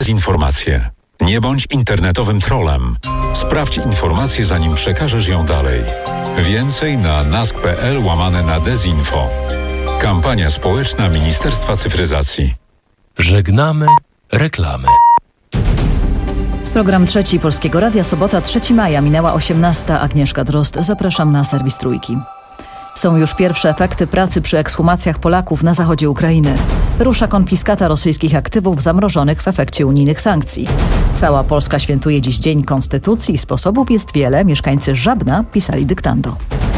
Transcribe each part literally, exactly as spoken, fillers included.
dezinformację. Nie bądź internetowym trollem. Sprawdź informację, zanim przekażesz ją dalej. Więcej na nask.pl łamane na dezinfo. Kampania społeczna Ministerstwa Cyfryzacji. Żegnamy reklamy. Program trzeci Polskiego Radia, sobota trzeciego maja, minęła osiemnasta. Agnieszka Drozd, zapraszam na serwis Trójki. Są już pierwsze efekty pracy przy ekshumacjach Polaków na zachodzie Ukrainy. Rusza konfiskata rosyjskich aktywów zamrożonych w efekcie unijnych sankcji. Cała Polska świętuje dziś Dzień Konstytucji. Sposobów jest wiele. Mieszkańcy Żabna pisali dyktando.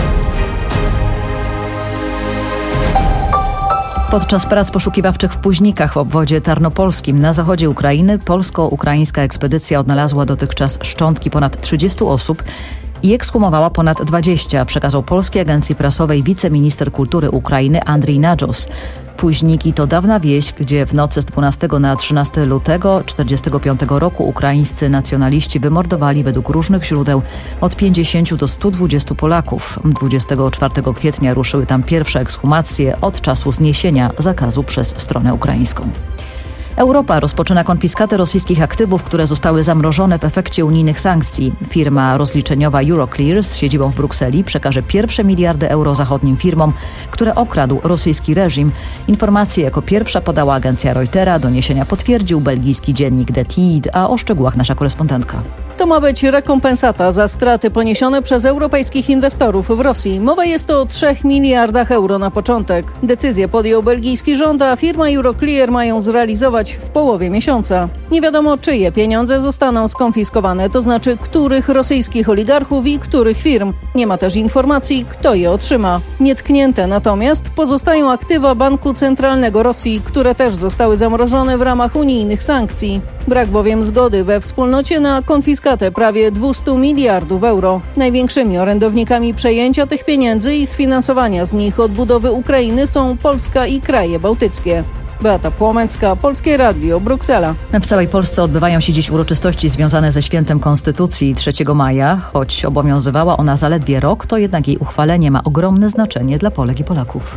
Podczas prac poszukiwawczych w Późnikach w obwodzie tarnopolskim na zachodzie Ukrainy polsko-ukraińska ekspedycja odnalazła dotychczas szczątki ponad trzydziestu osób i ekshumowała ponad dwadzieścia, przekazał Polskiej Agencji Prasowej wiceminister kultury Ukrainy Andrii Nadżos. Późniki to dawna wieś, gdzie w nocy z dwunastego na trzynastego lutego tysiąc dziewięćset czterdziestego piątego roku ukraińscy nacjonaliści wymordowali według różnych źródeł od pięćdziesięciu do stu dwudziestu Polaków. dwudziestego czwartego kwietnia ruszyły tam pierwsze ekshumacje od czasu zniesienia zakazu przez stronę ukraińską. Europa rozpoczyna konfiskatę rosyjskich aktywów, które zostały zamrożone w efekcie unijnych sankcji. Firma rozliczeniowa Euroclear z siedzibą w Brukseli przekaże pierwsze miliardy euro zachodnim firmom, które okradł rosyjski reżim. Informacje jako pierwsza podała agencja Reutera, doniesienia potwierdził belgijski dziennik Der Tijd, a o szczegółach nasza korespondentka. To ma być rekompensata za straty poniesione przez europejskich inwestorów w Rosji. Mowa jest o trzech miliardach euro na początek. Decyzję podjął belgijski rząd, a firma Euroclear ma ją zrealizować w połowie miesiąca. Nie wiadomo, czyje pieniądze zostaną skonfiskowane, to znaczy których rosyjskich oligarchów i których firm. Nie ma też informacji, kto je otrzyma. Nietknięte natomiast pozostają aktywa Banku Centralnego Rosji, które też zostały zamrożone w ramach unijnych sankcji. Brak bowiem zgody we wspólnocie na konfiskatę prawie dwieście miliardów euro. Największymi orędownikami przejęcia tych pieniędzy i sfinansowania z nich odbudowy Ukrainy są Polska i kraje bałtyckie. Beata Płomecka, Polskie Radio, Bruksela. W całej Polsce odbywają się dziś uroczystości związane ze świętem Konstytucji trzeciego maja. Choć obowiązywała ona zaledwie rok, to jednak jej uchwalenie ma ogromne znaczenie dla Polek i Polaków.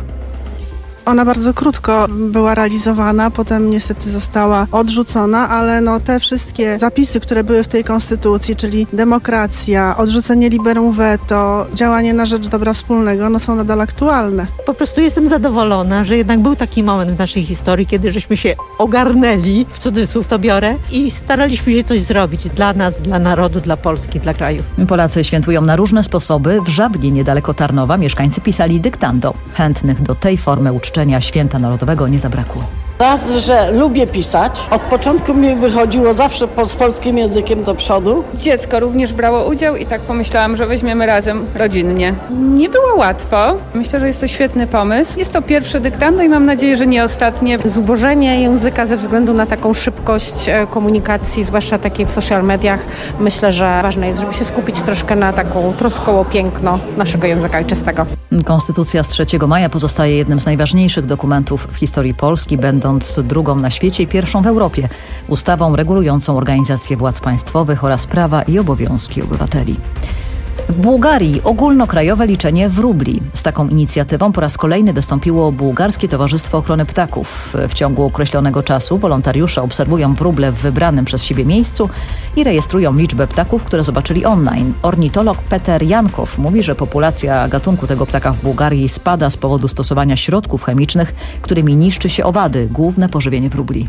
Ona bardzo krótko była realizowana, potem niestety została odrzucona, ale no te wszystkie zapisy, które były w tej konstytucji, czyli demokracja, odrzucenie liberum veto, działanie na rzecz dobra wspólnego, no są nadal aktualne. Po prostu jestem zadowolona, że jednak był taki moment w naszej historii, kiedy żeśmy się ogarnęli, w cudzysłów to biorę, i staraliśmy się coś zrobić dla nas, dla narodu, dla Polski, dla kraju. Polacy świętują na różne sposoby. W Żabnie, niedaleko Tarnowa, mieszkańcy pisali dyktando. Chętnych do tej formy uczczenia Święta Narodowego nie zabrakło. Raz, że lubię pisać. Od początku mi wychodziło zawsze po, z polskim językiem do przodu. Dziecko również brało udział i tak pomyślałam, że weźmiemy razem rodzinnie. Nie było łatwo. Myślę, że jest to świetny pomysł. Jest to pierwsze dyktando i mam nadzieję, że nie ostatnie. Zubożenie języka ze względu na taką szybkość komunikacji, zwłaszcza takiej w social mediach, myślę, że ważne jest, żeby się skupić troszkę na taką troską o piękno naszego języka ojczystego. Konstytucja z trzeciego maja pozostaje jednym z najważniejszych dokumentów w historii Polski, będąc drugą na świecie i pierwszą w Europie, ustawą regulującą organizację władz państwowych oraz prawa i obowiązki obywateli. W Bułgarii ogólnokrajowe liczenie w rubli. Z taką inicjatywą po raz kolejny wystąpiło Bułgarskie Towarzystwo Ochrony Ptaków. W ciągu określonego czasu wolontariusze obserwują wróble w wybranym przez siebie miejscu i rejestrują liczbę ptaków, które zobaczyli online. Ornitolog Peter Jankow mówi, że populacja gatunku tego ptaka w Bułgarii spada z powodu stosowania środków chemicznych, którymi niszczy się owady, główne pożywienie wróbli.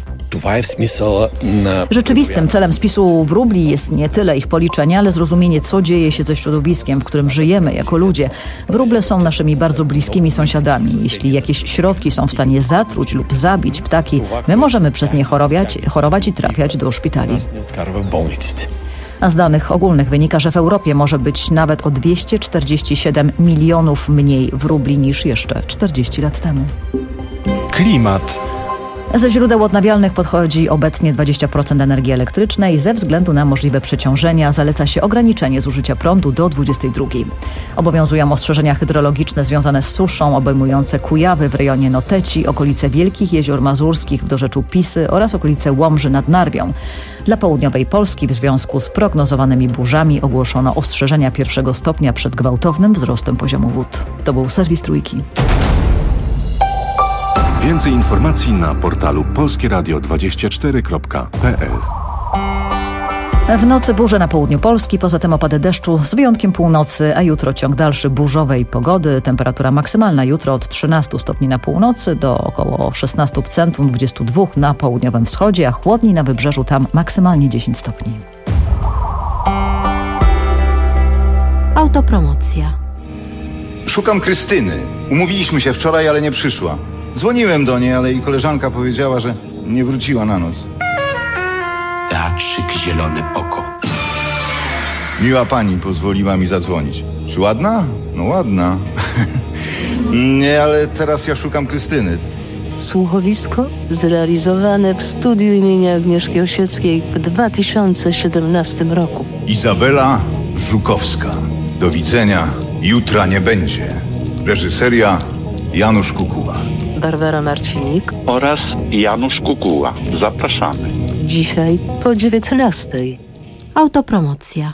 Rzeczywistym celem spisu wróbli jest nie tyle ich policzenie, ale zrozumienie, co dzieje się ze środowiskiem, w którym żyjemy jako ludzie. Wróble są naszymi bardzo bliskimi sąsiadami. Jeśli jakieś środki są w stanie zatruć lub zabić ptaki, my możemy przez nie chorować, chorować i trafiać do szpitali. A z danych ogólnych wynika, że w Europie może być nawet o dwieście czterdzieści siedem milionów mniej wróbli niż jeszcze czterdzieści lat temu. Klimat. Ze źródeł odnawialnych pochodzi obecnie dwadzieścia procent energii elektrycznej. Ze względu na możliwe przeciążenia zaleca się ograniczenie zużycia prądu do dwudziestej drugiej. Obowiązują ostrzeżenia hydrologiczne związane z suszą, obejmujące Kujawy w rejonie Noteci, okolice Wielkich Jezior Mazurskich w dorzeczu Pisy oraz okolice Łomży nad Narwią. Dla południowej Polski w związku z prognozowanymi burzami ogłoszono ostrzeżenia pierwszego stopnia przed gwałtownym wzrostem poziomu wód. To był serwis Trójki. Więcej informacji na portalu polskieradio dwadzieścia cztery kropka p l. W nocy burze na południu Polski, poza tym opady deszczu z wyjątkiem północy, a jutro ciąg dalszy burzowej pogody. Temperatura maksymalna jutro od trzynastu stopni na północy do około szesnastu w centrum, dwudziestu dwóch na południowym wschodzie, a chłodniej na wybrzeżu, tam maksymalnie dziesięć stopni. Autopromocja. Szukam Krystyny. Umówiliśmy się wczoraj, ale nie przyszła. Dzwoniłem do niej, ale jej koleżanka powiedziała, że nie wróciła na noc. Teatrzyk Zielone Oko. Miła pani pozwoliła mi zadzwonić. Czy ładna? No ładna. Nie, ale teraz ja szukam Krystyny. Słuchowisko zrealizowane w studiu imienia Agnieszki Osieckiej w dwa tysiące siedemnastym roku. Izabela Żukowska. Do widzenia. Jutra nie będzie. Reżyseria Janusz Kukuła. Barbara Marcinik oraz Janusz Kukuła. Zapraszamy. Dzisiaj po dziewiętnastej. Autopromocja.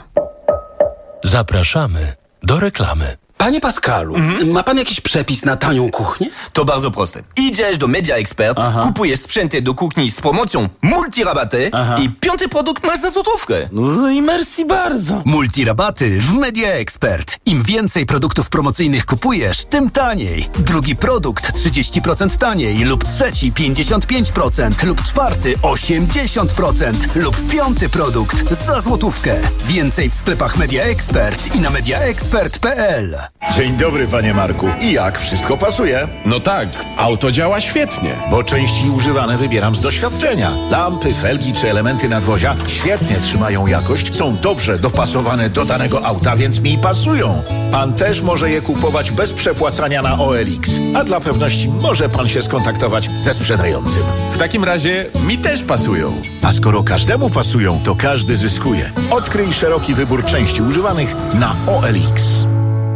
Zapraszamy do reklamy. Panie Pascalu, mm? ma pan jakiś przepis na tanią kuchnię? To bardzo proste. Idziesz do Media Expert, Aha. kupujesz sprzęty do kuchni z promocją multirabaty Aha. i piąty produkt masz za złotówkę. No i merci bardzo. Multirabaty w Media Expert. Im więcej produktów promocyjnych kupujesz, tym taniej. Drugi produkt trzydzieści procent taniej lub trzeci pięćdziesiąt pięć procent lub czwarty osiemdziesiąt procent lub piąty produkt za złotówkę. Więcej w sklepach Media Expert i na media expert kropka p l. Dzień dobry, panie Marku. I jak? Wszystko pasuje? No tak, auto działa świetnie. Bo części używane wybieram z doświadczenia. Lampy, felgi czy elementy nadwozia świetnie trzymają jakość, są dobrze dopasowane do danego auta, więc mi pasują. Pan też może je kupować bez przepłacania na O L X. A dla pewności może pan się skontaktować ze sprzedającym. W takim razie mi też pasują. A skoro każdemu pasują, to każdy zyskuje. Odkryj szeroki wybór części używanych na O L X.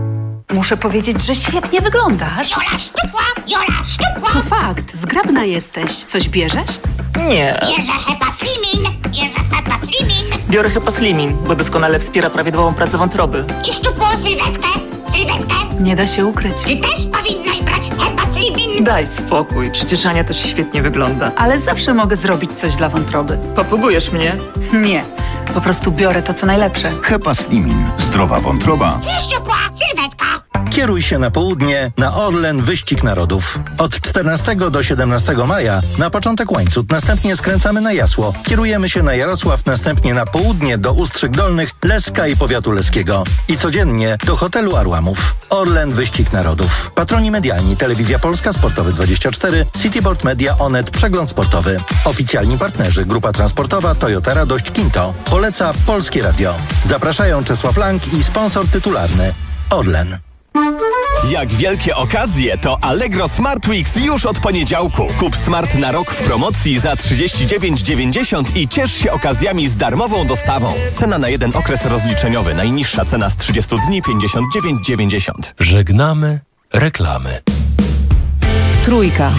Muszę powiedzieć, że świetnie wyglądasz. Jola szczupła, Jola szczupła. To fakt, zgrabna jesteś. Coś bierzesz? Nie. Bierze Hepa Slimin, bierze Hepa Slimin. Biorę Hepa Slimin, bo doskonale wspiera prawidłową pracę wątroby. I szczupłą sylwetkę, sylwetkę. Nie da się ukryć. Ty też powinnaś brać Hepa Slimin. Daj spokój, przecież Ania też świetnie wygląda. Ale zawsze mogę zrobić coś dla wątroby. Popługujesz mnie? Nie, po prostu biorę to, co najlepsze. Hepa Slimin. Zdrowa wątroba. I szczupła sylwetka. Kieruj się na południe na Orlen Wyścig Narodów. Od czternastego do siedemnastego maja na początek Łańcut, następnie skręcamy na Jasło. Kierujemy się na Jarosław, następnie na południe do Ustrzyk Dolnych, Leska i powiatu leskiego. I codziennie do hotelu Arłamów. Orlen Wyścig Narodów. Patroni medialni: Telewizja Polska, Sportowy dwadzieścia cztery, Cityboard Media, Onet, Przegląd Sportowy. Oficjalni partnerzy: Grupa Transportowa, Toyota Radość, Kinto. Poleca Polskie Radio. Zapraszają Czesław Lang i sponsor tytularny Orlen. Jak wielkie okazje, to Allegro Smart Weeks już od poniedziałku. Kup Smart na rok w promocji za trzydzieści dziewięć dziewięćdziesiąt i ciesz się okazjami z darmową dostawą. Cena na jeden okres rozliczeniowy. Najniższa cena z trzydziestu dni pięćdziesiąt dziewięć dziewięćdziesiąt. Żegnamy reklamy. Trójka.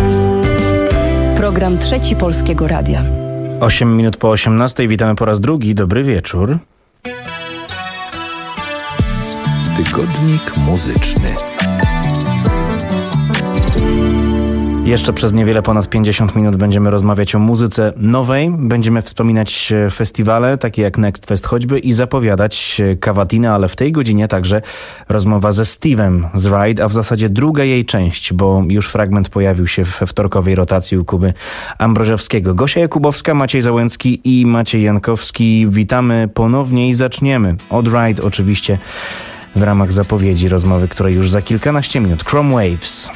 Program Trzeci Polskiego Radia. osiem minut po osiemnastej. Witamy po raz drugi. Dobry wieczór. Tygodnik muzyczny. Jeszcze przez niewiele ponad pięćdziesiąt minut będziemy rozmawiać o muzyce nowej. Będziemy wspominać festiwale, takie jak Next Fest choćby, i zapowiadać Cavatinę, ale w tej godzinie także rozmowa ze Steve'em z Ride, a w zasadzie druga jej część, bo już fragment pojawił się we wtorkowej rotacji u Kuby Ambrożewskiego. Gosia Jakubowska, Maciej Załęcki i Maciej Jankowski. Witamy ponownie i zaczniemy od Ride oczywiście w ramach zapowiedzi rozmowy, której już za kilkanaście minut. Chrome Waves.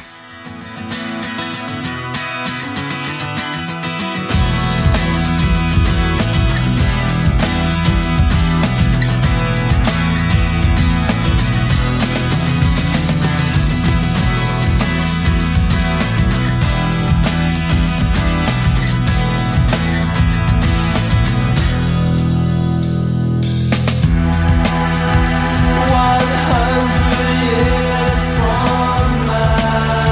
one hundred years from now.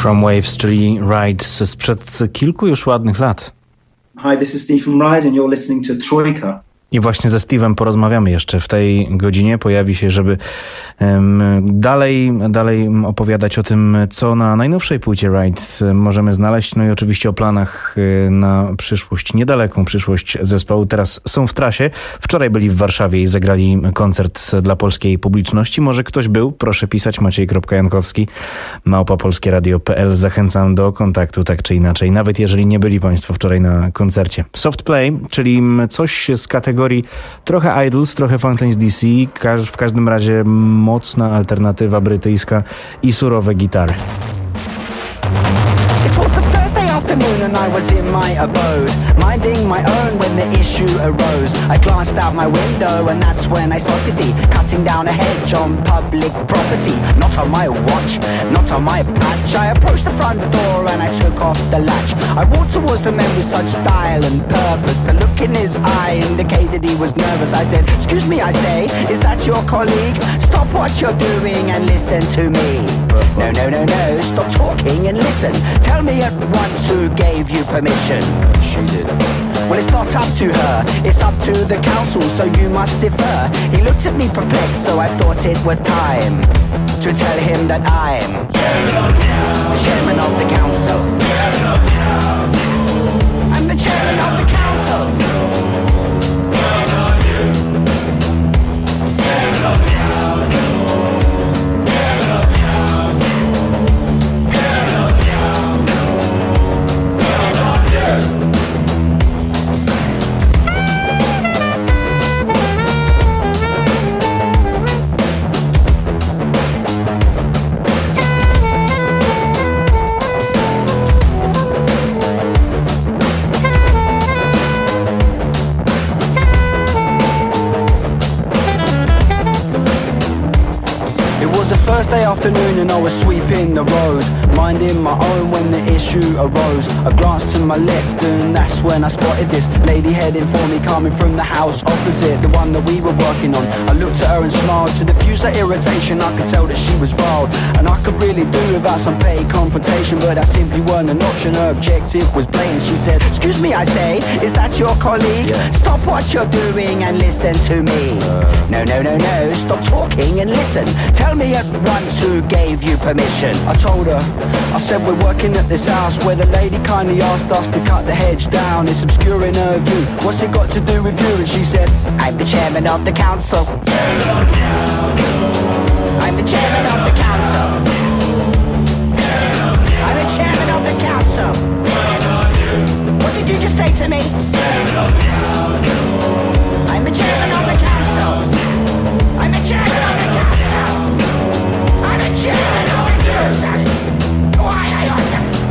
From Waves, czyli Ride sprzed kilku już ładnych lat. Hi, this is Steve from Ride and you're listening to Trójka. I właśnie ze Steve'em porozmawiamy jeszcze w tej godzinie. Pojawi się, żeby um, dalej, dalej opowiadać o tym, co na najnowszej płycie Ride możemy znaleźć. No i oczywiście o planach na przyszłość, niedaleką przyszłość zespołu. Teraz są w trasie. Wczoraj byli w Warszawie i zagrali koncert dla polskiej publiczności. Może ktoś był? Proszę pisać maciej kropka jankowski małpa polskie radio kropka p l. Zachęcam do kontaktu tak czy inaczej, nawet jeżeli nie byli Państwo wczoraj na koncercie. Soft Play, czyli coś z kategorii trochę Idols, trochę Fountains D C, w każdym razie mocna alternatywa brytyjska i surowe gitary. Afternoon and I was in my abode, minding my own when the issue arose. I glanced out my window and that's when I spotted thee cutting down a hedge on public property. Not on my watch, not on my patch. I approached the front door and I took off the latch. I walked towards the man with such style and purpose. The look in his eye indicated he was nervous. I said, excuse me, I say, is that your colleague? Stop what you're doing and listen to me. No, no, no, no, stop talking and listen. Tell me at once who gave you permission. She did. Well, it's not up to her, it's up to the council, so you must defer. He looked at me perplexed, so I thought it was time to tell him that I'm the chairman of the council. I'm the chairman of the council. Thursday afternoon and I was sweeping the road, minding my own when the issue arose. I glanced to my left and that's when I spotted this lady heading for me, coming from the house opposite, the one that we were working on. I looked at her and smiled. To diffuse her irritation, I could tell that she was riled, and I could really do without some petty confrontation, but that simply weren't an option. Her objective was blatant. She said, excuse me, I say, is that your colleague? Yeah. Stop what you're doing and listen to me. Uh. No, no, no, no, stop talking and listen. Tell me at once who gave you permission. I told her, I said we're working at this house where the lady kindly asked us to cut the hedge down. It's obscuring her view. What's it got to do with you? And she said, I'm the chairman of the council. I'm the chairman of the council. I'm the chairman of the council. What did you just say to me? I'm the chairman of the council. I'm the chairman of the council. I'm the chairman of the council. Why are you?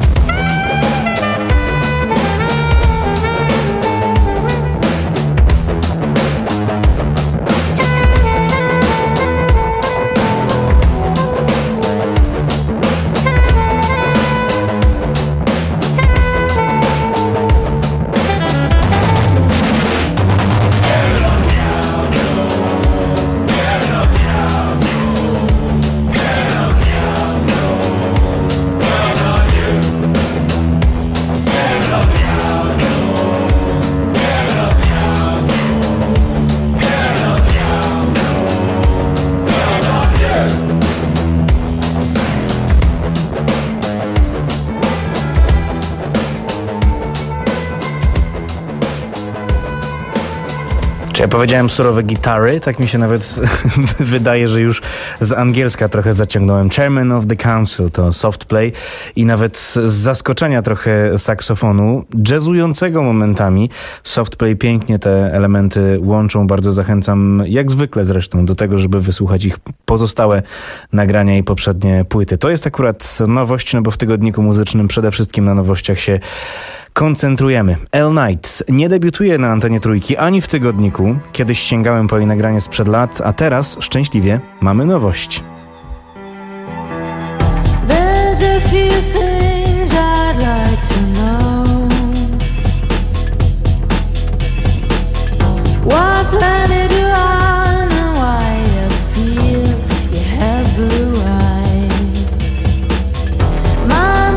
Ja powiedziałem surowe gitary, tak mi się nawet wydaje, że już z angielska trochę zaciągnąłem. Chairman of the Council to soft play i nawet z zaskoczenia trochę saksofonu, jazzującego momentami. Soft play pięknie te elementy łączą, bardzo zachęcam, jak zwykle zresztą, do tego, żeby wysłuchać ich pozostałe nagrania i poprzednie płyty. To jest akurat nowość, no bo w tygodniku muzycznym przede wszystkim na nowościach się koncentrujemy. L. Knight nie debiutuje na antenie Trójki ani w tygodniku. Kiedyś sięgałem po jej nagranie sprzed lat, a teraz szczęśliwie mamy nowość. There's a few things I'd like to know. What planet you're on and why you feel you have the right. My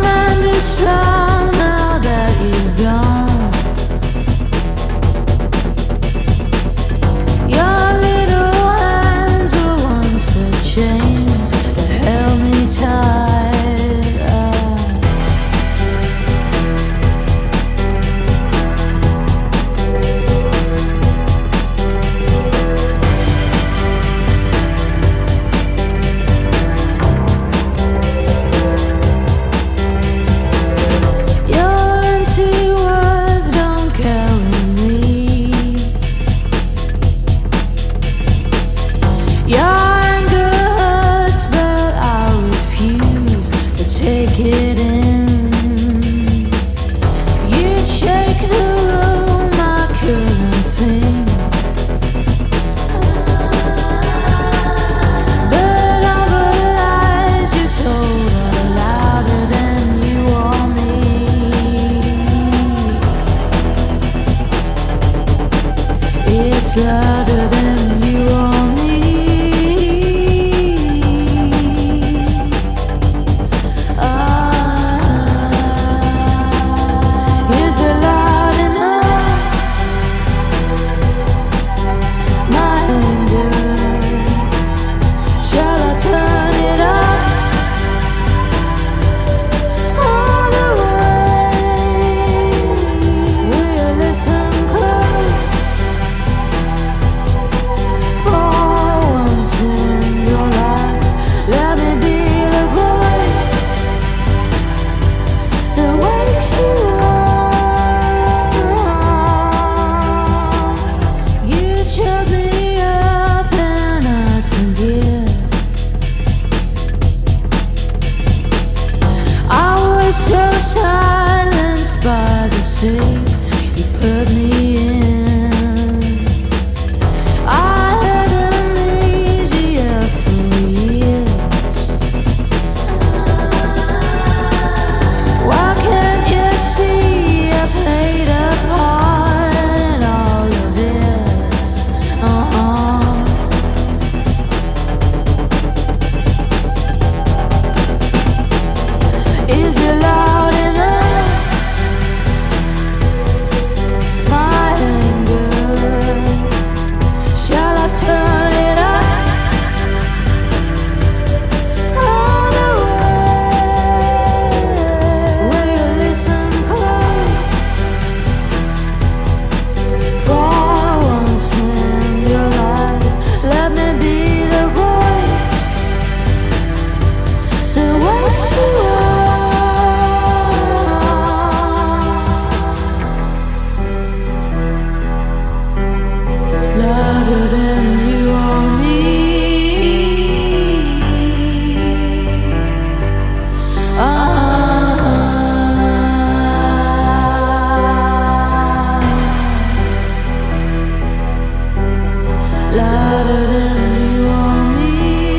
louder than you want me.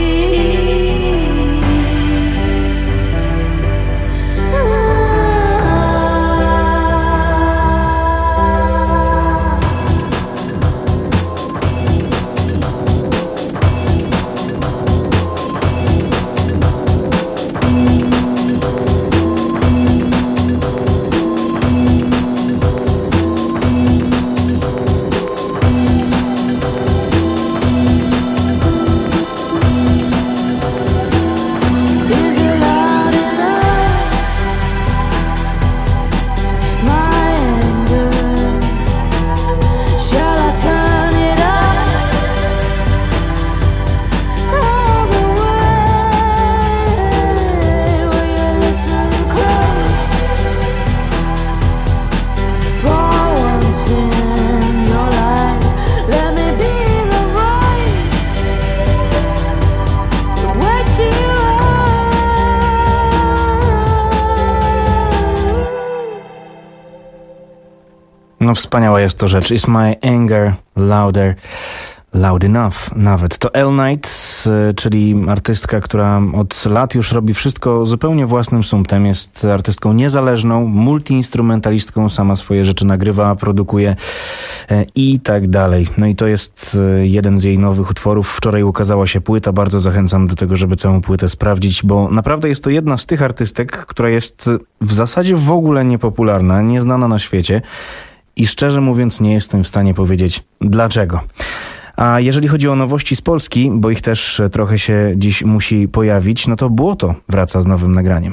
No wspaniała jest to rzecz. Is my anger louder, loud enough nawet. To Elle Knight, czyli artystka, która od lat już robi wszystko zupełnie własnym sumptem. Jest artystką niezależną, multiinstrumentalistką, sama swoje rzeczy nagrywa, produkuje i tak dalej. No i to jest jeden z jej nowych utworów. Wczoraj ukazała się płyta. Bardzo zachęcam do tego, żeby całą płytę sprawdzić, bo naprawdę jest to jedna z tych artystek, która jest w zasadzie w ogóle niepopularna, nieznana na świecie. I szczerze mówiąc nie jestem w stanie powiedzieć dlaczego. A jeżeli chodzi o nowości z Polski, bo ich też trochę się dziś musi pojawić, no to Błoto wraca z nowym nagraniem.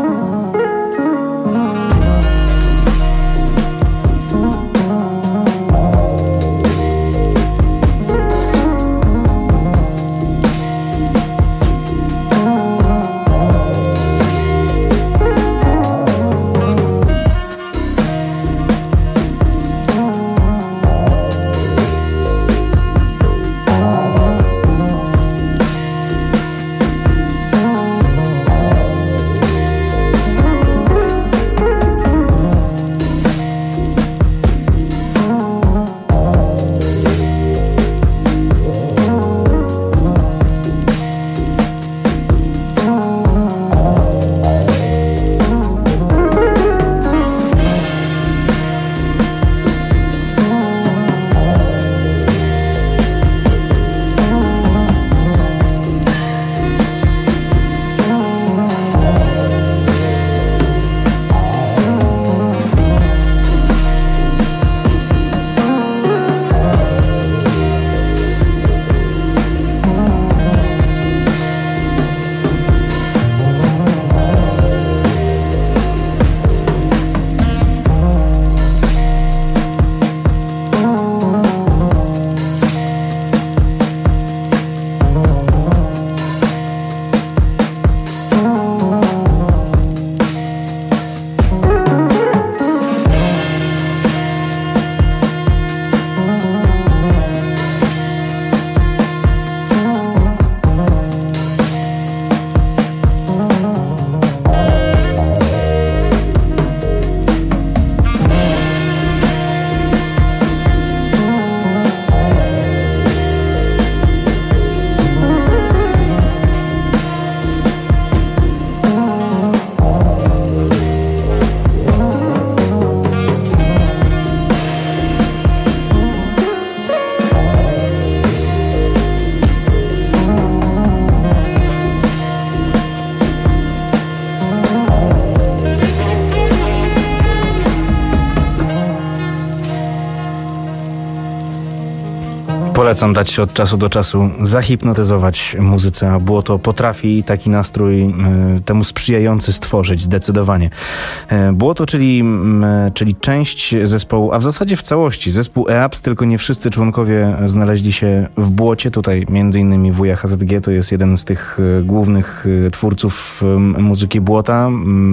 Polecam dać się od czasu do czasu zahipnotyzować muzyce, a Błoto potrafi taki nastrój y, temu sprzyjający stworzyć zdecydowanie. Y, Błoto, czyli, y, czyli część zespołu, a w zasadzie w całości zespół E A P S, tylko nie wszyscy członkowie znaleźli się w Błocie. Tutaj między innymi wuja H Z G to jest jeden z tych y, głównych y, twórców y, muzyki Błota.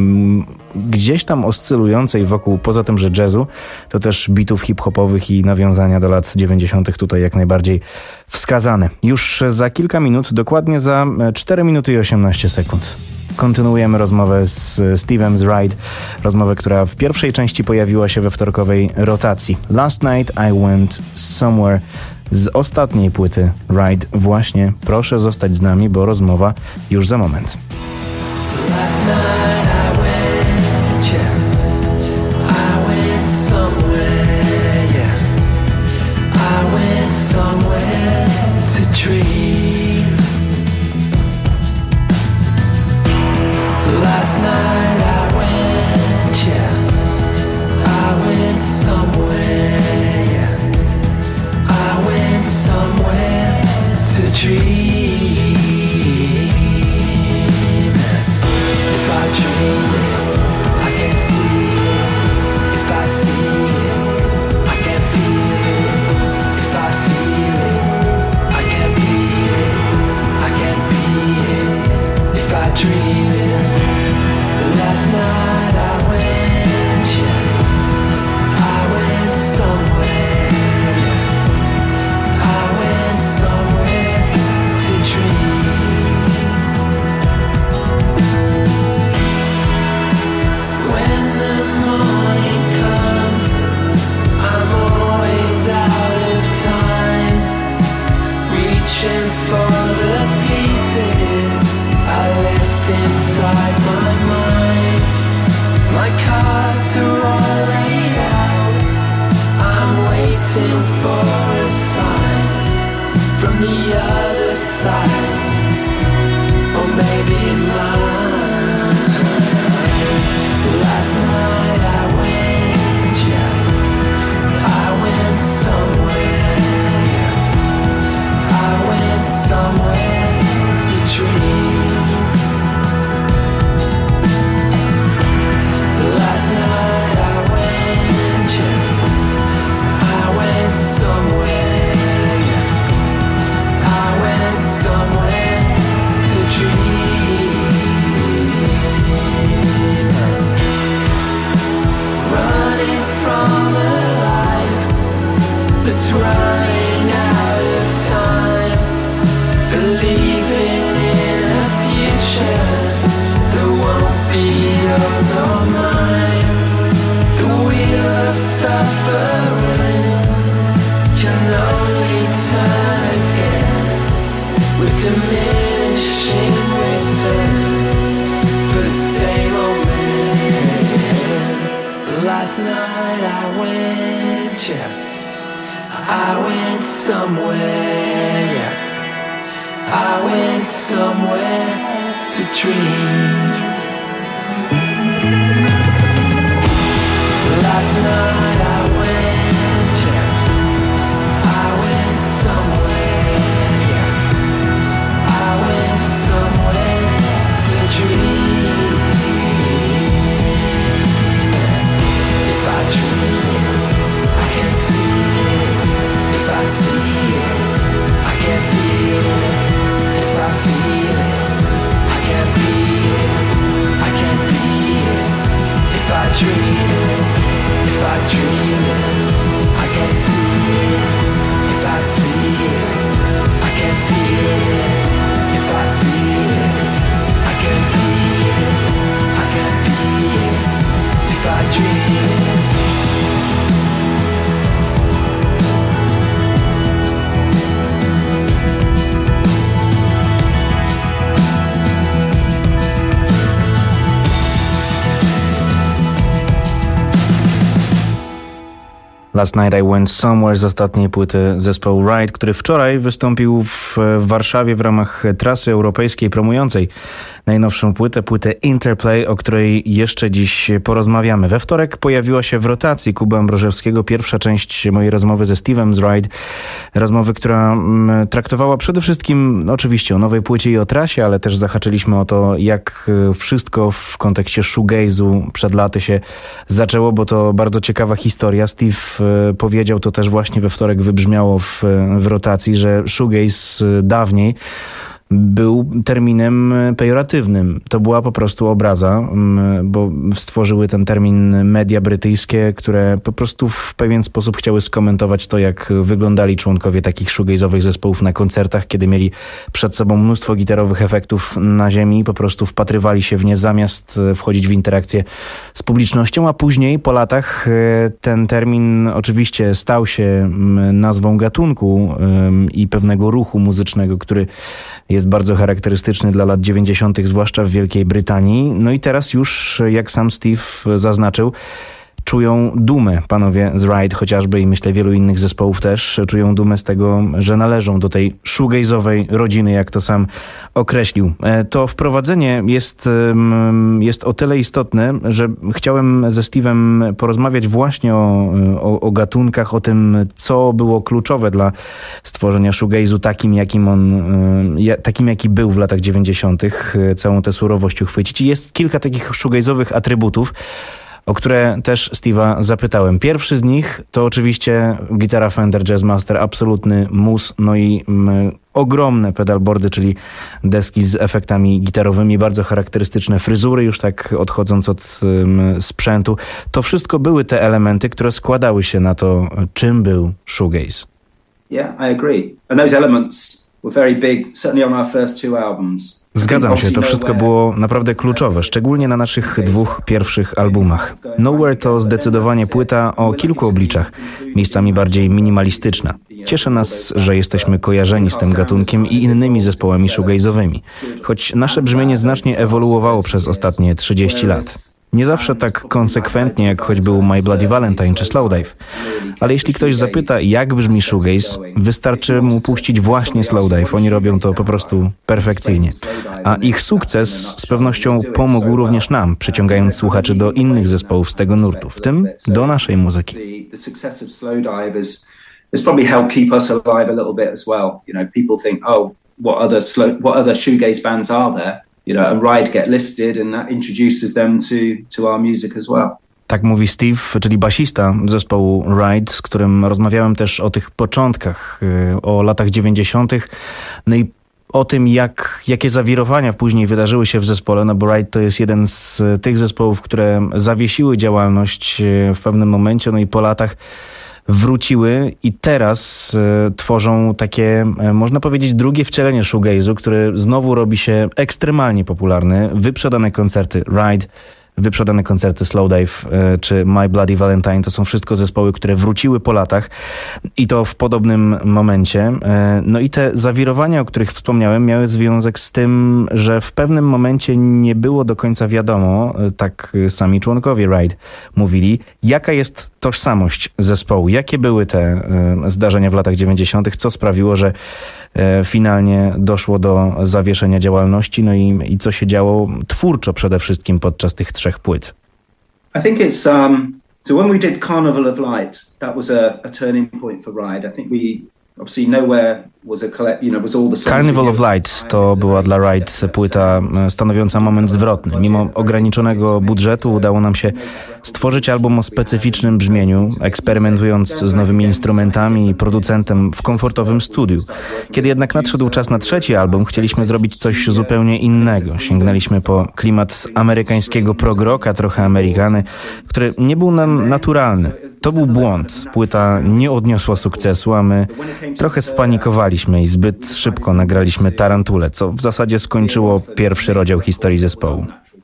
Y, gdzieś tam oscylującej wokół, poza tym, że jazzu, to też bitów hip-hopowych i nawiązania do lat dziewięćdziesiątych tutaj jak najbardziej wskazane. Już za kilka minut, dokładnie za cztery minuty i osiemnaście sekund. Kontynuujemy rozmowę z Steven Wright, rozmowę, która w pierwszej części pojawiła się we wtorkowej rotacji. Last night I went somewhere z ostatniej płyty Ride właśnie. Proszę zostać z nami, bo rozmowa już za moment. Last Night I Went Somewhere z ostatniej płyty zespołu Ride, który wczoraj wystąpił w Warszawie w ramach trasy europejskiej promującej najnowszą płytę, płytę Interplay, o której jeszcze dziś porozmawiamy. We wtorek pojawiła się w rotacji Kuby Ambrożewskiego pierwsza część mojej rozmowy ze Steve'em z Ride. Rozmowy, która m, traktowała przede wszystkim no, oczywiście o nowej płycie i o trasie, ale też zahaczyliśmy o to, jak wszystko w kontekście shoegaze'u przed laty się zaczęło, bo to bardzo ciekawa historia. Steve e, powiedział, to też właśnie we wtorek wybrzmiało w, w rotacji, że shoegaze dawniej był terminem pejoratywnym. To była po prostu obraza, bo stworzyły ten termin media brytyjskie, które po prostu w pewien sposób chciały skomentować to, jak wyglądali członkowie takich shoegaze'owych zespołów na koncertach, kiedy mieli przed sobą mnóstwo gitarowych efektów na ziemi i po prostu wpatrywali się w nie zamiast wchodzić w interakcję z publicznością, a później po latach ten termin oczywiście stał się nazwą gatunku i pewnego ruchu muzycznego, który jest bardzo charakterystyczny dla lat dziewięćdziesiątych, zwłaszcza w Wielkiej Brytanii. No i teraz już, jak sam Steve zaznaczył, czują dumę panowie z Ride chociażby i myślę wielu innych zespołów też czują dumę z tego, że należą do tej shoegaze'owej rodziny, jak to sam określił. To wprowadzenie jest, jest o tyle istotne, że chciałem ze Steve'em porozmawiać właśnie o, o, o gatunkach, o tym, co było kluczowe dla stworzenia shoegaze'u takim, jakim on, takim jaki był w latach dziewięćdziesiątych, całą tę surowość uchwycić. I jest kilka takich shoegaze'owych atrybutów, o które też Steve'a zapytałem. Pierwszy z nich to oczywiście gitara Fender Jazzmaster, absolutny mus, no i mm, ogromne pedalboardy, czyli deski z efektami gitarowymi, bardzo charakterystyczne fryzury, już tak odchodząc od um, sprzętu. To wszystko były te elementy, które składały się na to, czym był shoegaze. Yeah, I agree. And those elements were very big, certainly on our first two albums. Zgadzam się, to wszystko było naprawdę kluczowe, szczególnie na naszych dwóch pierwszych albumach. Nowhere to zdecydowanie płyta o kilku obliczach, miejscami bardziej minimalistyczna. Cieszy nas, że jesteśmy kojarzeni z tym gatunkiem i innymi zespołami shoegaze'owymi, choć nasze brzmienie znacznie ewoluowało przez ostatnie trzydzieści lat. Nie zawsze tak konsekwentnie, jak choćby u My Bloody Valentine czy Slowdive. Ale jeśli ktoś zapyta, jak brzmi shoegaze, wystarczy mu puścić właśnie Slowdive. Oni robią to po prostu perfekcyjnie. A ich sukces z pewnością pomógł również nam, przyciągając słuchaczy do innych zespołów z tego nurtu, w tym do naszej muzyki. It's probably helped keep us alive a little bit as well. You know, people think, oh, what other slow, what other shoegaze bands are there? You know, and Ride get listed and that introduces them to, to our music as well. Tak mówi Steve, czyli basista zespołu Ride, z którym rozmawiałem też o tych początkach, o latach dziewięćdziesiątych. No i o tym, jak, jakie zawirowania później wydarzyły się w zespole, no bo Ride to jest jeden z tych zespołów, które zawiesiły działalność w pewnym momencie, no i po latach wróciły i teraz e, tworzą takie, e, można powiedzieć, drugie wcielenie shoegaze'u, który znowu robi się ekstremalnie popularny. Wyprzedane koncerty Ride, wyprzedane koncerty Slowdive e, czy My Bloody Valentine to są wszystko zespoły, które wróciły po latach i to w podobnym momencie. E, no i te zawirowania, o których wspomniałem, miały związek z tym, że w pewnym momencie nie było do końca wiadomo, e, tak sami członkowie Ride mówili, jaka jest tożsamość zespołu, jakie były te e, zdarzenia w latach dziewięćdziesiątych, co sprawiło, że e, finalnie doszło do zawieszenia działalności, no i, i co się działo twórczo przede wszystkim podczas tych trzech płyt. I think it's um so when we did Carnival of Light, that was a, a turning point for Ride. I think we obviously Nowhere was a collect, you know, was all the songs. Carnival of Light to była dla Ride płyta stanowiąca moment zwrotny. Mimo ograniczonego budżetu udało nam się stworzyć album o specyficznym brzmieniu, eksperymentując z nowymi instrumentami i producentem w komfortowym studiu. Kiedy jednak nadszedł czas na trzeci album, chcieliśmy zrobić coś zupełnie innego. Sięgnęliśmy po klimat amerykańskiego prog rocka, trochę Amerykany, który nie był nam naturalny. To był błąd. Płyta nie odniosła sukcesu, a my trochę spanikowaliśmy i zbyt szybko nagraliśmy Tarantulę, co w zasadzie skończyło pierwszy rozdział historii zespołu.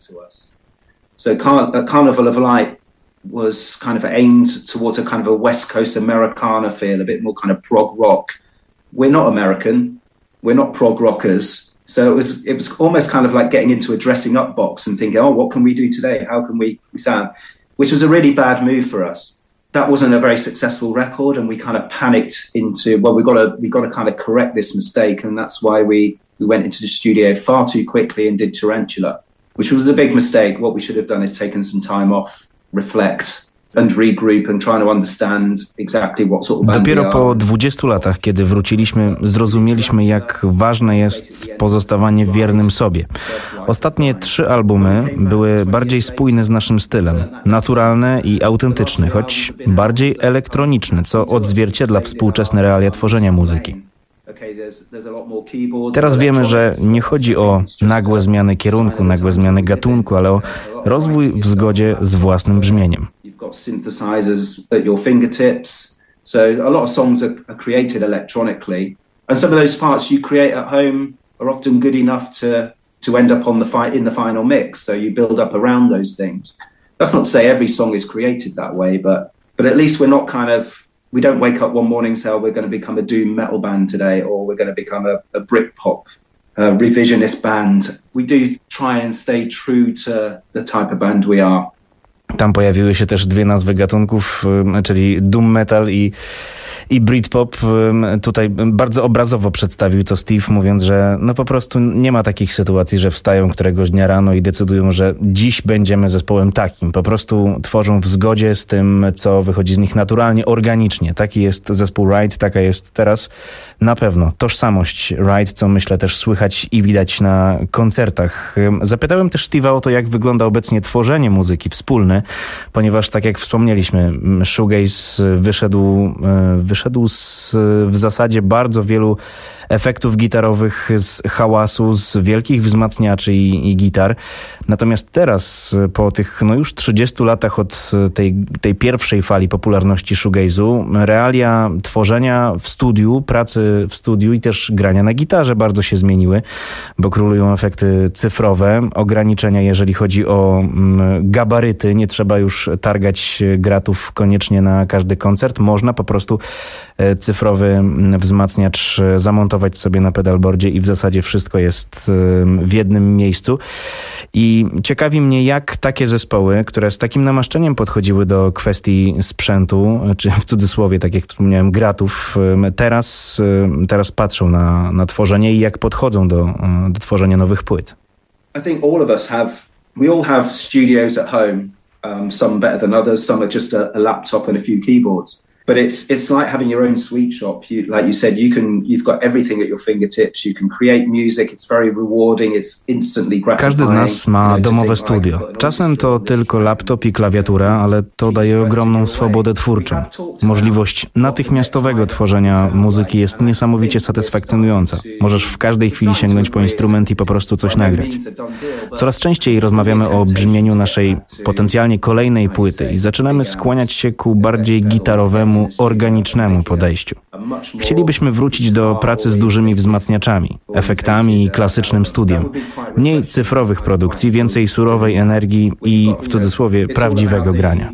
So Carnival of Light was kind of aimed towards a kind of a West Coast Americana feel, a bit more kind of prog rock. We're not American, we're not prog rockers. So it was it was almost kind of like getting into a dressing up box and thinking, oh, what can we do today? How can we sound? Which was a really bad move for us. That wasn't a very successful record, and we kind of panicked into, well, we got to we got to kind of correct this mistake, and that's why we we went into the studio far too quickly and did Tarantula, which was a big mistake. What we should have done is taken some time off, reflect and regroup and try to understand exactly what sort of band Dopiero po dwudziestu latach, kiedy wróciliśmy, zrozumieliśmy, jak ważne jest pozostawanie wiernym sobie. Ostatnie trzy albumy były bardziej spójne z naszym stylem, naturalne i autentyczne, choć bardziej elektroniczne, co odzwierciedla współczesne realia tworzenia muzyki. Teraz wiemy, że nie chodzi o nagłe zmiany kierunku, nagłe zmiany gatunku, ale o rozwój w zgodzie z własnym brzmieniem. So a lot of songs are, are created electronically, and some of those parts you create at home are often good enough to to end up on the fi- in the final mix. So you build up around those things. That's not to say every song is created that way, but but at least we're not kind of we don't wake up one morning and say, oh, we're going to become a doom metal band today, or we're going to become a, a Britpop uh, revisionist band. We do try and stay true to the type of band we are. Tam pojawiły się też dwie nazwy gatunków, czyli doom metal i, i Britpop. Tutaj bardzo obrazowo przedstawił to Steve, mówiąc, że no po prostu nie ma takich sytuacji, że wstają któregoś dnia rano i decydują, że dziś będziemy zespołem takim. Po prostu tworzą w zgodzie z tym, co wychodzi z nich naturalnie, organicznie. Taki jest zespół Ride, taka jest teraz na pewno tożsamość Ride, co myślę też słychać i widać na koncertach. Zapytałem też Steve'a o to, jak wygląda obecnie tworzenie muzyki wspólne, ponieważ tak jak wspomnieliśmy, shoegaze wyszedł, wyszedł z w zasadzie bardzo wielu efektów gitarowych, z hałasu, z wielkich wzmacniaczy i, i gitar. Natomiast teraz, po tych no już trzydziestu latach od tej, tej pierwszej fali popularności shoegaze'u, realia tworzenia w studiu, pracy w studiu i też grania na gitarze bardzo się zmieniły, bo królują efekty cyfrowe, ograniczenia jeżeli chodzi o gabaryty. Nie trzeba już targać gratów koniecznie na każdy koncert. Można po prostu cyfrowy wzmacniacz zamontować sobie na pedalboardzie i w zasadzie wszystko jest w jednym miejscu. I ciekawi mnie, jak takie zespoły, które z takim namaszczeniem podchodziły do kwestii sprzętu, czy w cudzysłowie, tak jak wspomniałem, gratów, teraz, teraz patrzą na, na tworzenie i jak podchodzą do, do tworzenia nowych płyt. I think all of us have, we all have studios at home, um, some better than others, some are just a, a laptop and a few keyboards. But it's it's like having your own sweet shop. You, like you said, you can you've got everything at your fingertips. You can create music. It's very rewarding. It's instantly gratifying. Każdy z nas ma domowe studio. Czasem to tylko laptop i klawiatura, ale to daje ogromną swobodę twórczą. Możliwość natychmiastowego tworzenia muzyki jest niesamowicie satysfakcjonująca. Możesz w każdej chwili sięgnąć po instrument i po prostu coś nagrać. Coraz częściej rozmawiamy o brzmieniu naszej potencjalnie kolejnej płyty i zaczynamy skłaniać się ku bardziej gitarowemu, organicznemu podejściu. Chcielibyśmy wrócić do pracy z dużymi wzmacniaczami, efektami i klasycznym studiem. Mniej cyfrowych produkcji, więcej surowej energii i, w cudzysłowie, prawdziwego grania.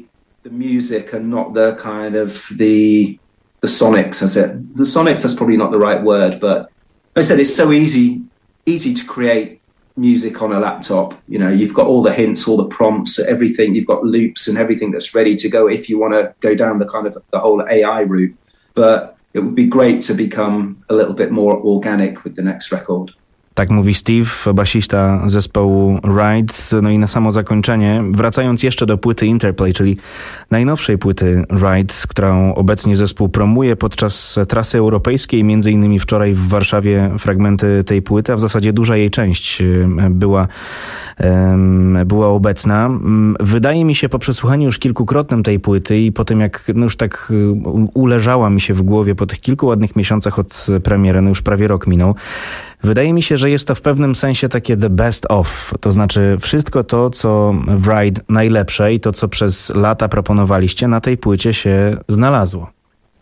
The Sonics, that's it. The Sonics, that's probably not the right word, but like I said, it's so easy, easy to create music on a laptop. You know, you've got all the hints, all the prompts, everything. You've got loops and everything that's ready to go if you want to go down the kind of the whole A I route. But it would be great to become a little bit more organic with the next record. Tak mówi Steve, basista zespołu Ride. No i na samo zakończenie, wracając jeszcze do płyty Interplay, czyli najnowszej płyty Ride, którą obecnie zespół promuje podczas trasy europejskiej, między innymi wczoraj w Warszawie fragmenty tej płyty, a w zasadzie duża jej część była, była obecna. Wydaje mi się po przesłuchaniu już kilkukrotnym tej płyty i po tym jak no już tak uleżała mi się w głowie po tych kilku ładnych miesiącach od premiery, no już prawie rok minął, wydaje mi się, że jest to w pewnym sensie takie the best of, to znaczy wszystko to, co w Ride najlepsze i to, co przez lata proponowaliście, na tej płycie się znalazło.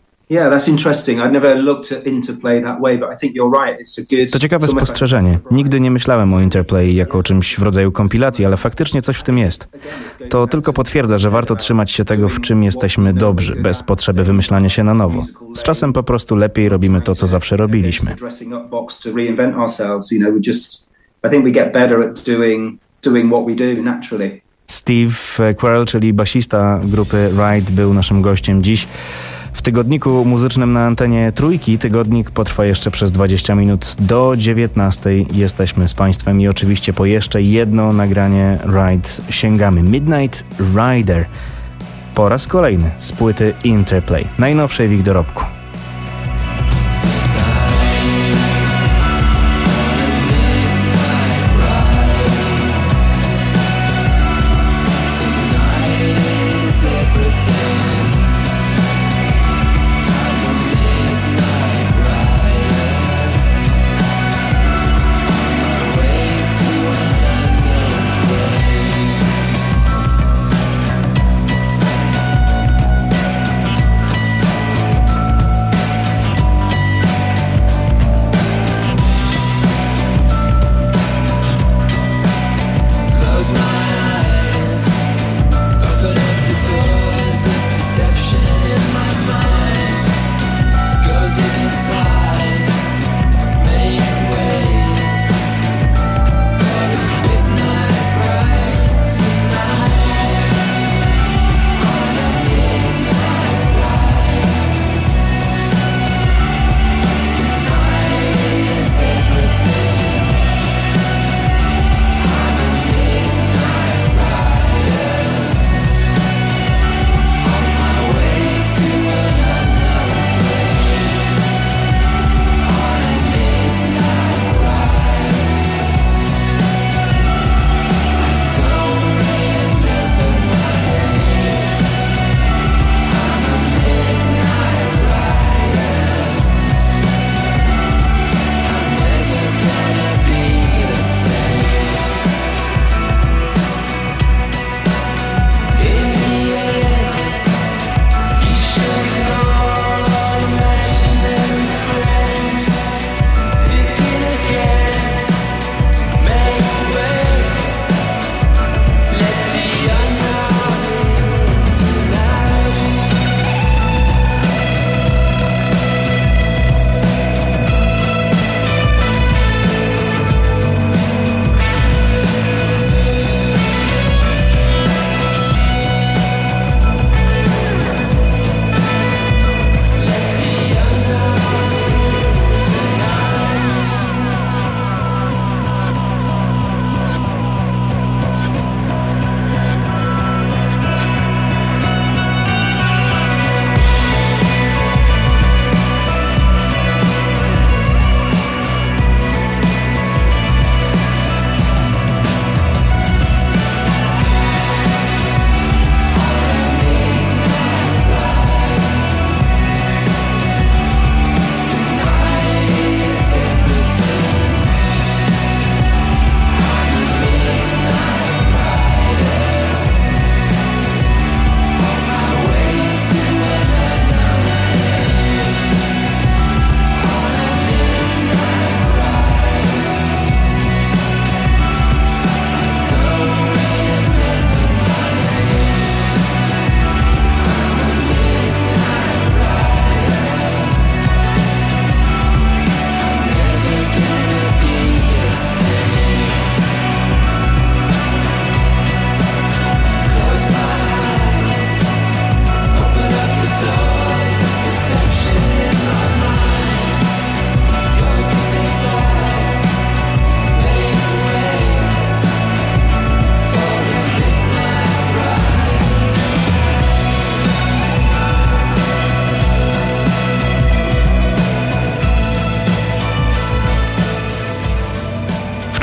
To ciekawe spostrzeżenie. Nigdy nie myślałem o Interplay jako o czymś w rodzaju kompilacji, ale faktycznie coś w tym jest. To tylko potwierdza, że warto trzymać się tego, w czym jesteśmy dobrzy, bez potrzeby wymyślania się na nowo. Z czasem po prostu lepiej robimy to, co zawsze robiliśmy. Steve Querrell, czyli basista grupy Ride, był naszym gościem dziś w tygodniku muzycznym na antenie Trójki. Tygodnik potrwa jeszcze przez dwadzieścia minut do dziewiętnastej. Jesteśmy z Państwem i oczywiście po jeszcze jedno nagranie Ride sięgamy. Midnight Rider. Po raz kolejny z płyty Interplay, najnowszej w ich dorobku.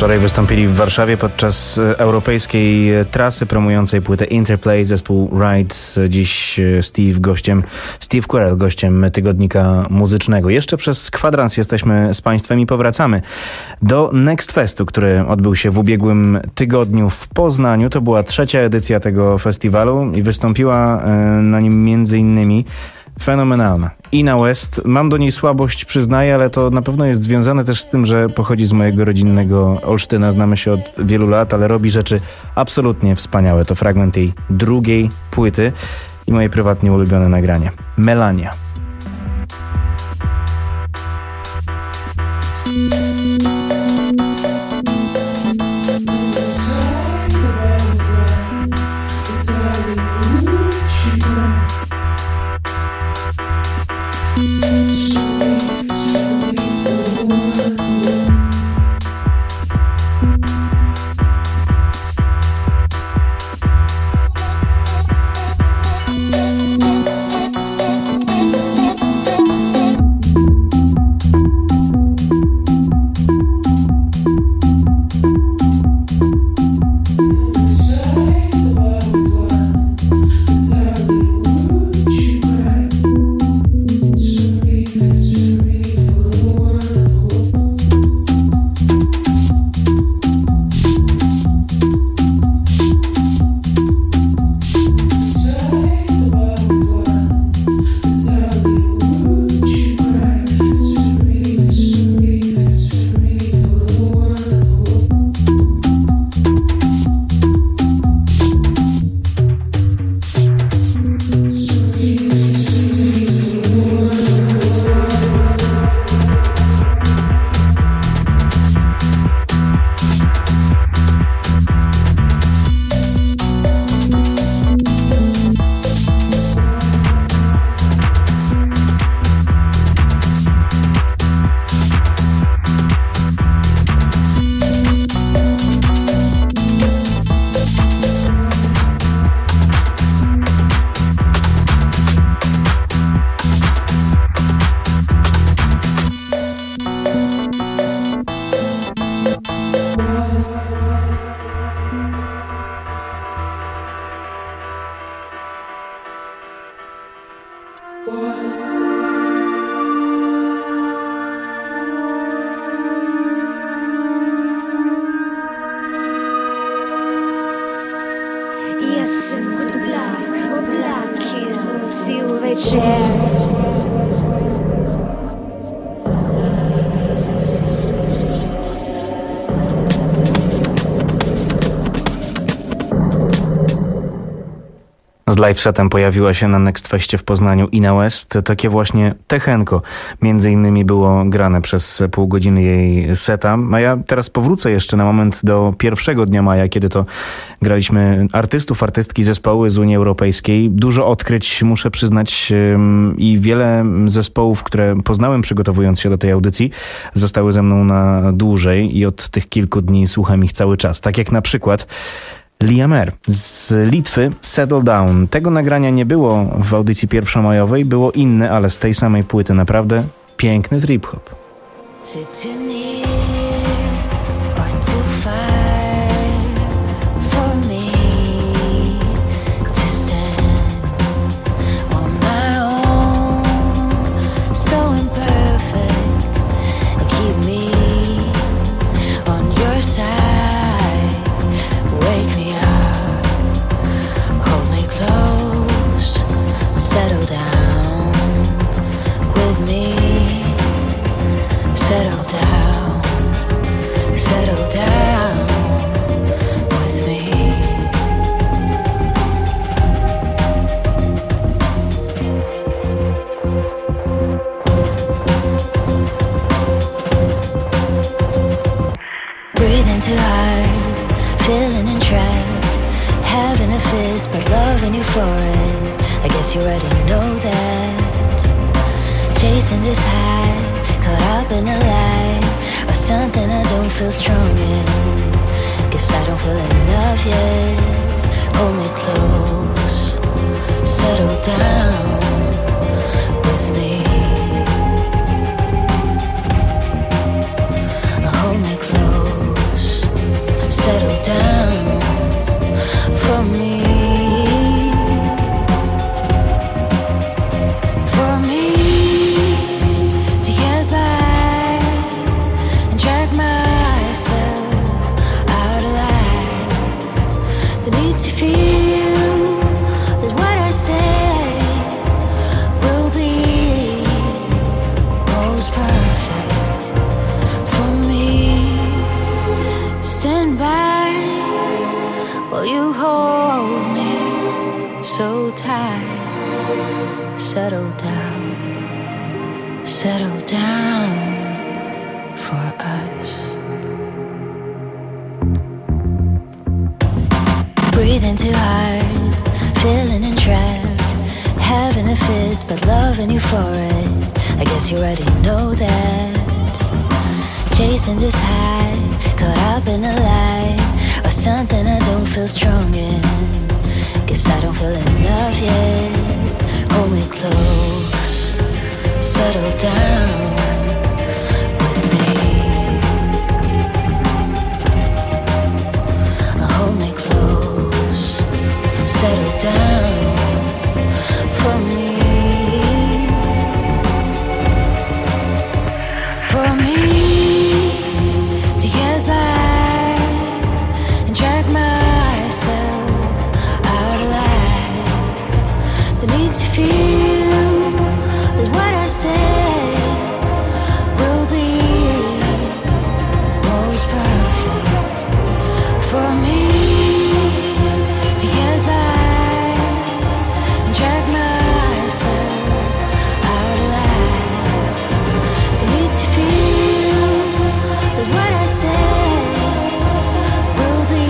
Wczoraj wystąpili w Warszawie podczas europejskiej trasy promującej płytę Interplay, zespół Ride. Dziś Steve gościem, Steve Querel gościem tygodnika muzycznego. Jeszcze przez kwadrans jesteśmy z Państwem i powracamy do Next Festu, który odbył się w ubiegłym tygodniu w Poznaniu. To była trzecia edycja tego festiwalu i wystąpiła na nim między innymi fenomenalna Inna West. Mam do niej słabość, przyznaję, ale to na pewno jest związane też z tym, że pochodzi z mojego rodzinnego Olsztyna. Znamy się od wielu lat, ale robi rzeczy absolutnie wspaniałe. To fragment jej drugiej płyty i moje prywatnie ulubione nagranie. Melania. Z live setem pojawiła się na Next Festie w Poznaniu Inna West. Takie właśnie techenko między innymi było grane przez pół godziny jej seta. A ja teraz powrócę jeszcze na moment do pierwszego dnia maja, kiedy to graliśmy artystów, artystki, zespoły z Unii Europejskiej. Dużo odkryć, muszę przyznać, i wiele zespołów, które poznałem przygotowując się do tej audycji, zostały ze mną na dłużej i od tych kilku dni słucham ich cały czas. Tak jak na przykład Liam R. z Litwy, Settle Down. Tego nagrania nie było w audycji pierwszomajowej, było inne, ale z tej samej płyty. Naprawdę piękny trip-hop. Hold me close. so tight. Settle down, settle down for us. Breathing too hard, feeling entrapped, having a fit, but loving you for it. I guess you already know that. Chasing this high, caught up in a lie, or something I don't feel strong in. Guess I don't feel enough yet. Hold me close, settle down with me. Hold me close, settle down for me. For me to get by and drag myself out of life. The need to feel that what I said will be most perfect. For me to get by and drag myself out of life. The need to feel that what I said will be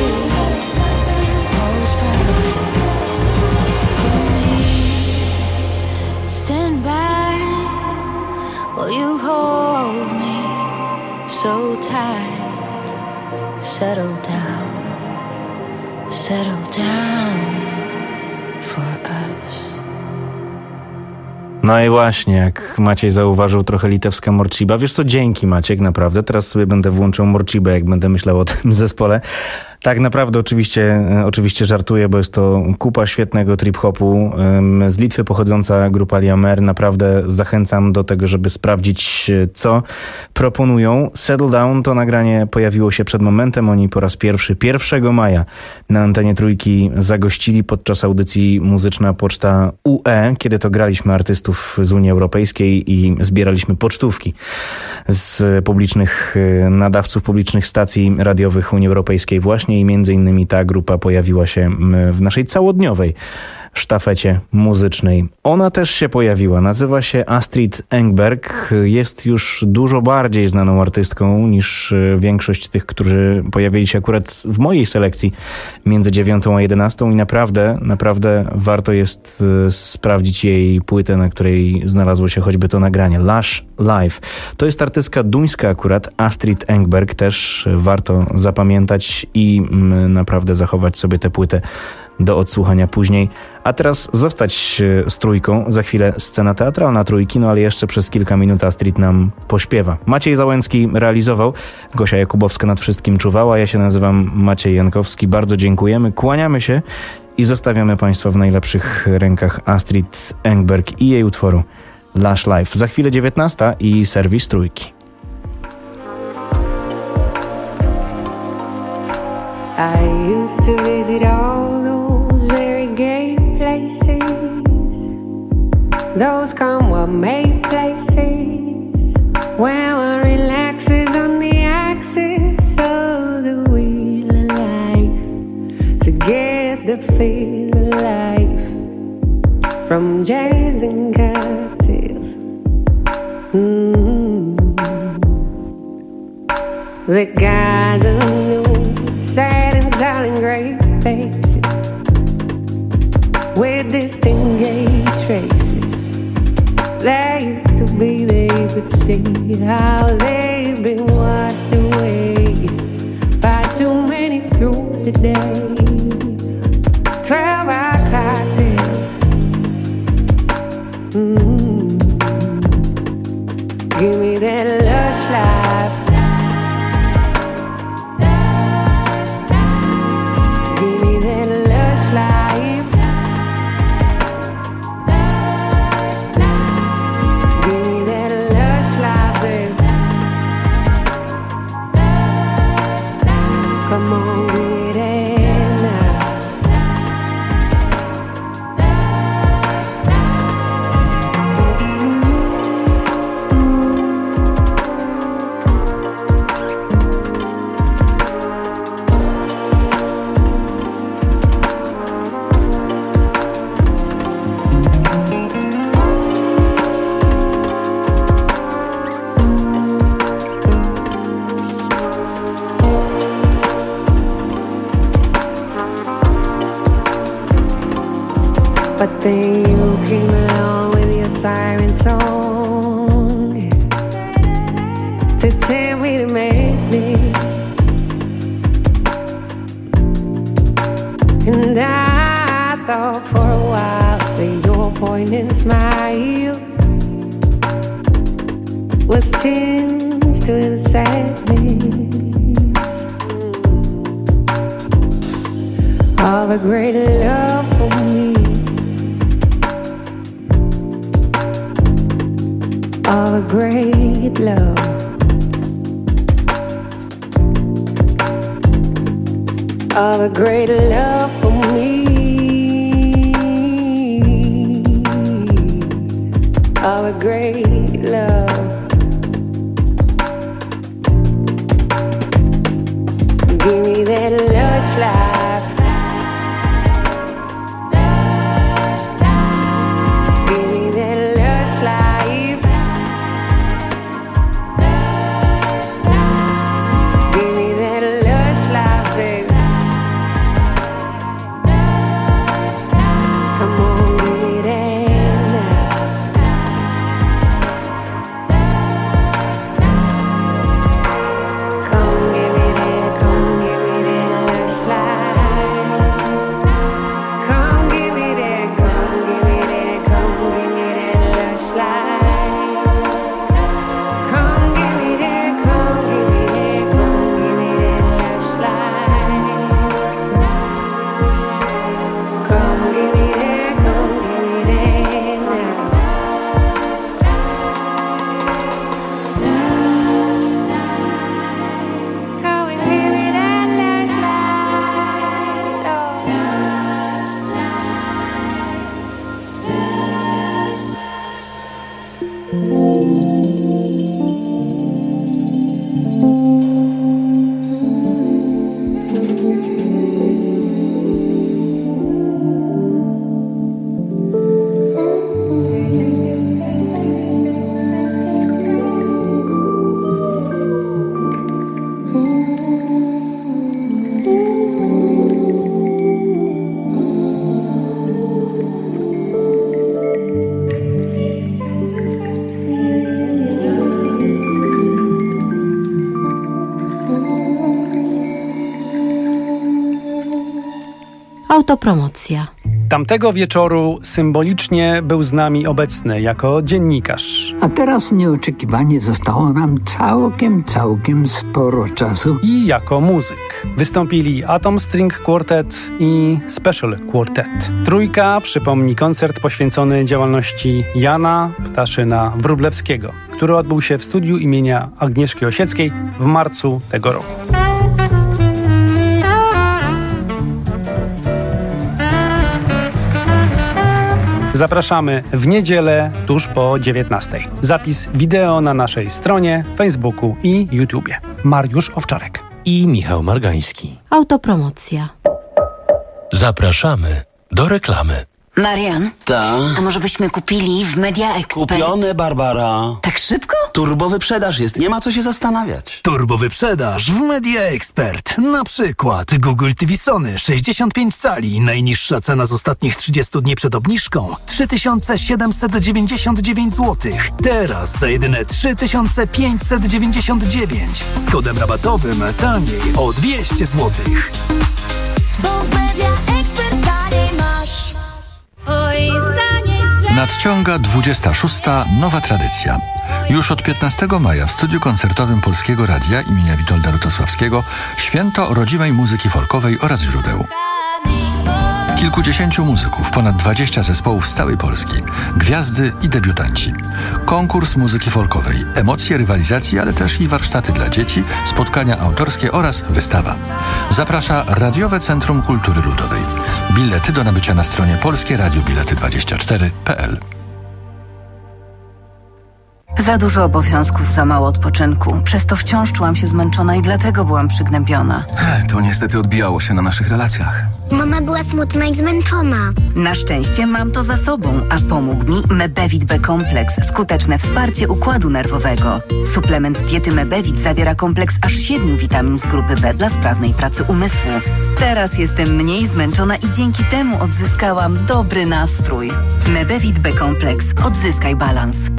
most perfect. For me, stand by while you hold me so tight. Settle down, settle down for us. No i właśnie, jak Maciej zauważył, trochę litewska Morciba. Wiesz co, dzięki Maciek, naprawdę. Teraz sobie będę włączał Morcibę, jak będę myślał o tym zespole. Tak naprawdę oczywiście, oczywiście żartuję, bo jest to kupa świetnego trip-hopu. Z Litwy pochodząca grupa Liamer. Naprawdę zachęcam do tego, żeby sprawdzić, co proponują. Settle Down to nagranie pojawiło się przed momentem. Oni po raz pierwszy, pierwszego maja na antenie Trójki zagościli podczas audycji Muzyczna Poczta U E, kiedy to graliśmy artystów z Unii Europejskiej i zbieraliśmy pocztówki z publicznych nadawców, publicznych stacji radiowych Unii Europejskiej właśnie i między innymi ta grupa pojawiła się w naszej całodniowej sztafecie muzycznej. Ona też się pojawiła. Nazywa się Astrid Engberg. Jest już dużo bardziej znaną artystką niż większość tych, którzy pojawili się akurat w mojej selekcji między dziewiątą a jedenastą i naprawdę, naprawdę warto jest sprawdzić jej płytę, na której znalazło się choćby to nagranie. Lush Live. To jest artystka duńska akurat, Astrid Engberg. Też warto zapamiętać i naprawdę zachować sobie tę płytę do odsłuchania później. A teraz zostać z Trójką. Za chwilę scena teatralna Trójki, no ale jeszcze przez kilka minut Astrid nam pośpiewa. Maciej Załęcki realizował, Gosia Jakubowska nad wszystkim czuwała. Ja się nazywam Maciej Jankowski. Bardzo dziękujemy, kłaniamy się i zostawiamy Państwa w najlepszych rękach Astrid Engberg i jej utworu Lush Live. Za chwilę dziewiętnasta i serwis Trójki. I used to visit all those very gay places, those come what may places, where one relaxes on the axis of the wheel of life, to get the feel of life from jazz and cocktails. Mm-hmm. The guys are new, sad and silent great faces with disengaged traces. They used to be, they could see how they've been washed away by too many through the day. Twelve hour cocktails. Mm-hmm. Give me that lush life. Come on, get it now. But then you came along with your siren song to tell me to make me. And I thought for a while that your poignant smile was tinged with sadness of a great love for me, of a great love. Of a great love for me, of a great love. Give me that lush life. Give me that lush life. Give me that lush life, baby. Come on, give me that now. Come give me that, come give me that lush life. Come give me that, come give me that, come give me that lush life. Come give me that, come give me that, come give me that lush life. Come give me that, come give me that now. Come and give me that lush life. Autopromocja. Tamtego wieczoru symbolicznie był z nami obecny jako dziennikarz. A teraz nieoczekiwanie zostało nam całkiem, całkiem sporo czasu. I jako muzyk. Wystąpili Atom String Quartet i Special Quartet. Trójka przypomni koncert poświęcony działalności Jana Ptaszyna-Wróblewskiego, który odbył się w studiu imienia Agnieszki Osieckiej w marcu tego roku. Zapraszamy w niedzielę tuż po dziewiętnastej. Zapis wideo na naszej stronie, Facebooku i YouTubie. Mariusz Owczarek i Michał Margański. Autopromocja. Zapraszamy do reklamy. Marian? Ta? A może byśmy kupili w Media Expert? Kupione, Barbara. Tak szybko? Turbowyprzedaż jest, nie ma co się zastanawiać. Turbowyprzedaż w Media Expert. Na przykład Google T V Sony sześćdziesiąt pięć cali. Najniższa cena z ostatnich trzydziestu dni przed obniżką trzy tysiące siedemset dziewięćdziesiąt dziewięć złotych. Teraz za jedyne trzy tysiące pięćset dziewięćdziesiąt dziewięć. Z kodem rabatowym taniej o dwieście złotych. Bo w Media Expert taniej masz. Oj, Nadciąga dwudziesta szósta nowa tradycja. Już od piętnastego maja w studiu koncertowym Polskiego Radia imienia Witolda Rutosławskiego święto rodzimej muzyki folkowej oraz źródeł. Kilkudziesięciu muzyków, ponad dwadzieścia zespołów z całej Polski, gwiazdy i debiutanci. Konkurs muzyki folkowej, emocje rywalizacji, ale też i warsztaty dla dzieci, spotkania autorskie oraz wystawa. Zaprasza Radiowe Centrum Kultury Ludowej. Bilety do nabycia na stronie polskie radio bilety dwadzieścia cztery kropka p l. Za dużo obowiązków, za mało odpoczynku. Przez to wciąż czułam się zmęczona i dlatego byłam przygnębiona. To niestety odbijało się na naszych relacjach. Mama była smutna i zmęczona. Na szczęście mam to za sobą, a pomógł mi Mebevit B-kompleks, skuteczne wsparcie układu nerwowego. Suplement diety Mebevit zawiera kompleks aż siedmiu witamin z grupy B dla sprawnej pracy umysłu. Teraz jestem mniej zmęczona i dzięki temu odzyskałam dobry nastrój. Mebevit B-kompleks. Odzyskaj balans.